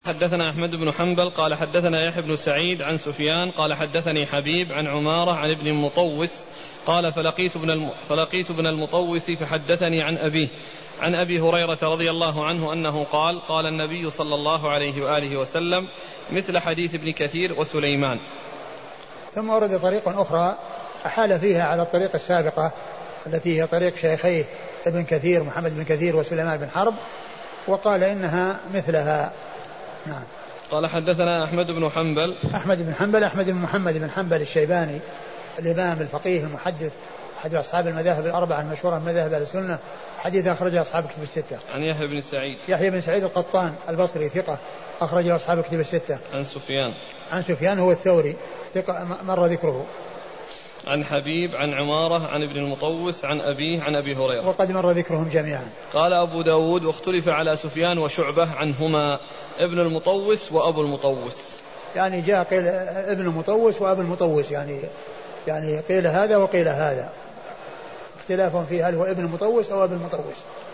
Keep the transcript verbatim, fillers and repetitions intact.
حدثنا أحمد بن حنبل قال حدثنا يحيى بن سعيد عن سفيان قال حدثني حبيب عن عمارة عن ابن المطوس قال فلقيت ابن الم... فلقيت ابن المطوس فحدثني عن أبيه عن أبي هريرة رضي الله عنه أنه قال قال النبي صلى الله عليه وآله وسلم مثل حديث ابن كثير وسليمان. ثم ورد طريق أخرى أحال فيها على الطريق السابقة التي هي طريق شيخيه ابن كثير محمد بن كثير وسليمان بن حرب وقال إنها مثلها. نعم. قال حدثنا أحمد بن حنبل أحمد بن حنبل أحمد بن محمد بن حنبل الشيباني الإمام الفقيه المحدث أحد أصحاب المذاهب الأربعة المشهورة من مذاهب أهل السنة حديث أخرجه أصحاب الكتب الستة. عن يحيى بن سعيد يحيى بن سعيد القطان البصري ثقة أخرجه أصحاب الكتب الستة. عن سفيان عن سفيان هو الثوري ثقة مر ذكره. عن حبيب عن عمارة عن ابن المطوس عن أبيه عن أبي هريرة وقد مر ذكرهم جميعا. قال أبو داود واختلف على سفيان وشعبة عنهما ابن المطوس وأبو المطوس. يعني جاء قيل ابن المطوس وأبو المطوس يعني يعني قيل هذا وقيل هذا اختلاف في هل هو ابن المطوس أو أبو المطوس.